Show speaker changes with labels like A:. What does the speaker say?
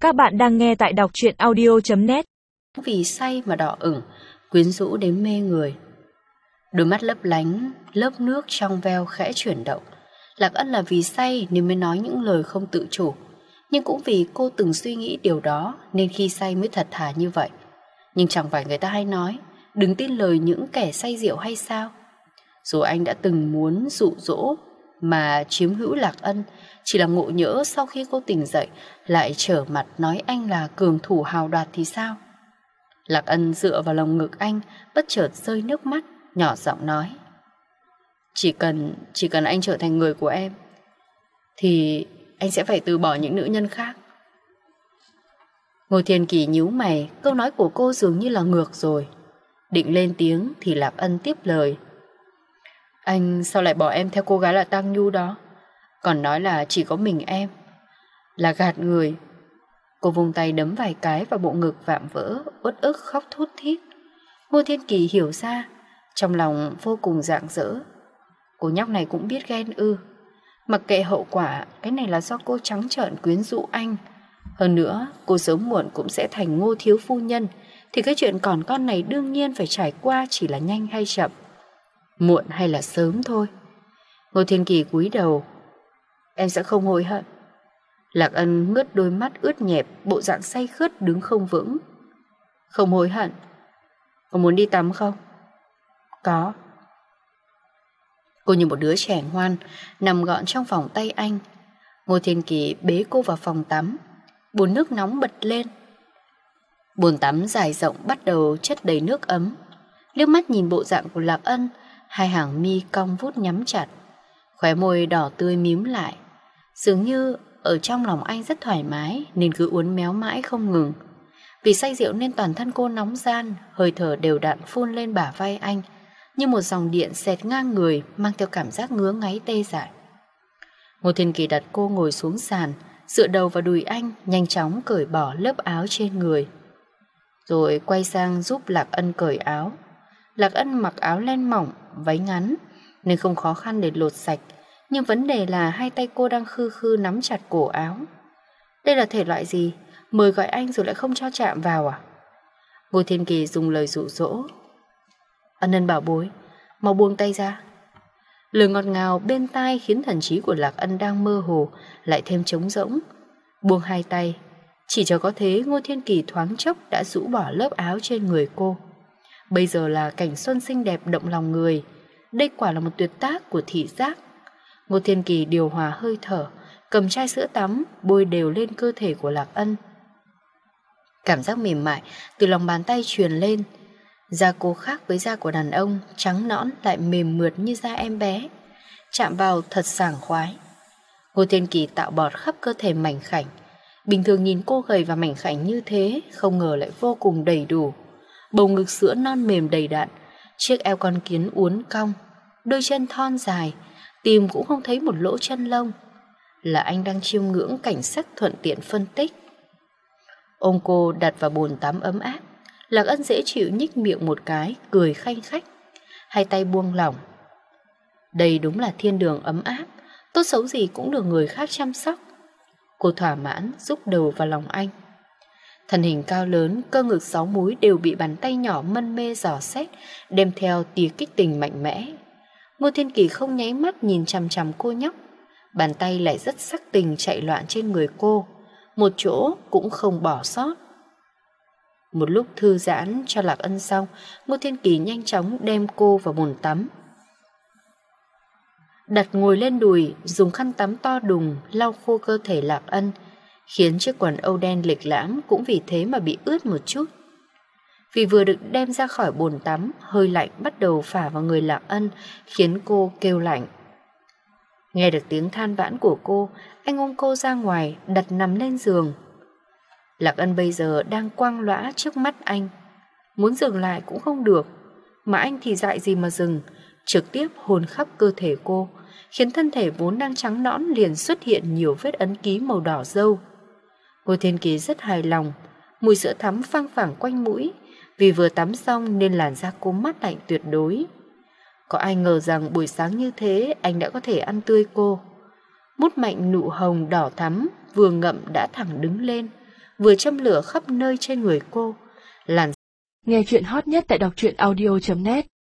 A: Các bạn đang nghe tại đọc truyện audio.net.
B: Vì say mà đỏ ửng, quyến rũ đến mê người. Đôi mắt lấp lánh, lớp nước trong veo khẽ chuyển động. Lạc Ân là vì say nên mới nói những lời không tự chủ, nhưng cũng vì cô từng suy nghĩ điều đó nên khi say mới thật thà như vậy. Nhưng chẳng phải người ta hay nói đừng tin lời những kẻ say rượu hay sao? Dù anh đã từng muốn dụ dỗ mà chiếm hữu Lạc Ân, chỉ là ngộ nhỡ sau khi cô tỉnh dậy lại trở mặt nói anh là cường thủ hào đoạt thì sao? Lạc Ân dựa vào lồng ngực anh, bất chợt rơi nước mắt, nhỏ giọng nói: Chỉ cần anh trở thành người của em thì anh sẽ phải từ bỏ những nữ nhân khác. Ngô Thiên Kỳ nhíu mày, câu nói của cô dường như là ngược rồi. Định lên tiếng thì Lạc Ân tiếp lời: Anh sao lại bỏ em theo cô gái là Tang Nhu đó? Còn nói là chỉ có mình em. Là gạt người. Cô vung tay đấm vài cái vào bộ ngực vạm vỡ, uất ức khóc thút thít. Ngô Thiên Kỳ hiểu ra, trong lòng vô cùng rạng rỡ. Cô nhóc này cũng biết ghen ư? Mặc kệ hậu quả, cái này là do cô trắng trợn quyến rũ anh. Hơn nữa, cô sớm muộn cũng sẽ thành Ngô thiếu phu nhân, thì cái chuyện còn con này đương nhiên phải trải qua, chỉ là nhanh hay chậm, muộn hay là sớm thôi. Ngô Thiên Kỳ cúi đầu: Em sẽ không hối hận. Lạc Ân ngước đôi mắt ướt nhẹp, bộ dạng say khướt đứng không vững. Không hối hận. Có muốn đi tắm không? Có. Cô như một đứa trẻ ngoan, nằm gọn trong vòng tay anh. Ngô Thiên Kỳ bế cô vào phòng tắm. Bồn nước nóng bật lên. Bồn tắm dài rộng bắt đầu chất đầy nước ấm. Liếc mắt nhìn bộ dạng của Lạc Ân, hai hàng mi cong vút nhắm chặt, khóe môi đỏ tươi mím lại. Dường như ở trong lòng anh rất thoải mái nên cứ uốn méo mãi không ngừng. Vì say rượu nên toàn thân cô nóng ran, hơi thở đều đặn phun lên bả vai anh như một dòng điện xẹt ngang người, mang theo cảm giác ngứa ngáy tê dại. Ngô Thiên Kỳ đặt cô ngồi xuống sàn, dựa đầu vào đùi anh, nhanh chóng cởi bỏ lớp áo trên người, rồi quay sang giúp Lạc Ân cởi áo. Lạc Ân mặc áo len mỏng, váy ngắn nên không khó khăn để lột sạch, nhưng vấn đề là hai tay cô đang khư khư nắm chặt cổ áo. Đây là thể loại gì? Mời gọi anh rồi lại không cho chạm vào à? Ngô Thiên Kỳ dùng lời dụ dỗ: Ân Ân bảo bối, mau buông tay ra. Lời ngọt ngào bên tai khiến thần trí của Lạc Ân đang mơ hồ lại thêm trống rỗng. Buông hai tay. Chỉ cho có thế Ngô Thiên Kỳ thoáng chốc đã rũ bỏ lớp áo trên người cô. Bây giờ là cảnh xuân xinh đẹp động lòng người. Đây quả là một tuyệt tác của thị giác. Ngô Thiên Kỳ điều hòa hơi thở, cầm chai sữa tắm bôi đều lên cơ thể của Lạc Ân. Cảm giác mềm mại từ lòng bàn tay truyền lên. Da cô khác với da của đàn ông, trắng nõn lại mềm mượt như da em bé, chạm vào thật sảng khoái. Ngô Thiên Kỳ tạo bọt khắp cơ thể mảnh khảnh. Bình thường nhìn cô gầy và mảnh khảnh như thế, không ngờ lại vô cùng đầy đủ. Bầu ngực sữa non mềm đầy đặn, chiếc eo con kiến uốn cong, đôi chân thon dài, tìm cũng không thấy một lỗ chân lông. Là anh đang chiêm ngưỡng cảnh sắc thuận tiện phân tích. Ôm cô đặt vào bồn tắm ấm áp, Lạc Ân dễ chịu nhích miệng một cái, cười khanh khách, hai tay buông lỏng. Đây đúng là thiên đường ấm áp, tốt xấu gì cũng được người khác chăm sóc. Cô thỏa mãn rúc đầu vào lòng anh. Thân hình cao lớn, cơ ngực 6 múi đều bị bàn tay nhỏ mân mê dò xét, đem theo tia kích tình mạnh mẽ. Ngô Thiên Kỳ không nháy mắt nhìn chằm chằm cô nhóc, bàn tay lại rất sắc tình chạy loạn trên người cô, một chỗ cũng không bỏ sót. Một lúc thư giãn cho Lạc Ân xong, Ngô Thiên Kỳ nhanh chóng đem cô vào bồn tắm. Đặt ngồi lên đùi, dùng khăn tắm to đùng lau khô cơ thể Lạc Ân, khiến chiếc quần âu đen lịch lãm cũng vì thế mà bị ướt một chút. Vì vừa được đem ra khỏi bồn tắm, hơi lạnh bắt đầu phả vào người Lạc Ân, khiến cô kêu lạnh. Nghe được tiếng than vãn của cô, anh ôm cô ra ngoài, đặt nằm lên giường. Lạc Ân bây giờ đang quang lõa trước mắt anh, muốn dừng lại cũng không được, mà anh thì dại gì mà dừng, trực tiếp hôn khắp cơ thể cô, khiến thân thể vốn đang trắng nõn liền xuất hiện nhiều vết ấn ký màu đỏ râu. Ngô Thiên Kỳ rất hài lòng, mùi sữa thắm phăng phẳng quanh mũi, vì vừa tắm xong nên làn da cô mát lạnh tuyệt đối. Có ai ngờ rằng buổi sáng như thế anh đã có thể ăn tươi cô. Mút mạnh nụ hồng đỏ thắm vừa ngậm đã thẳng đứng lên, vừa châm lửa khắp nơi trên người cô. Làn
A: Nghe chuyện hot nhất tại đọc truyện audio.net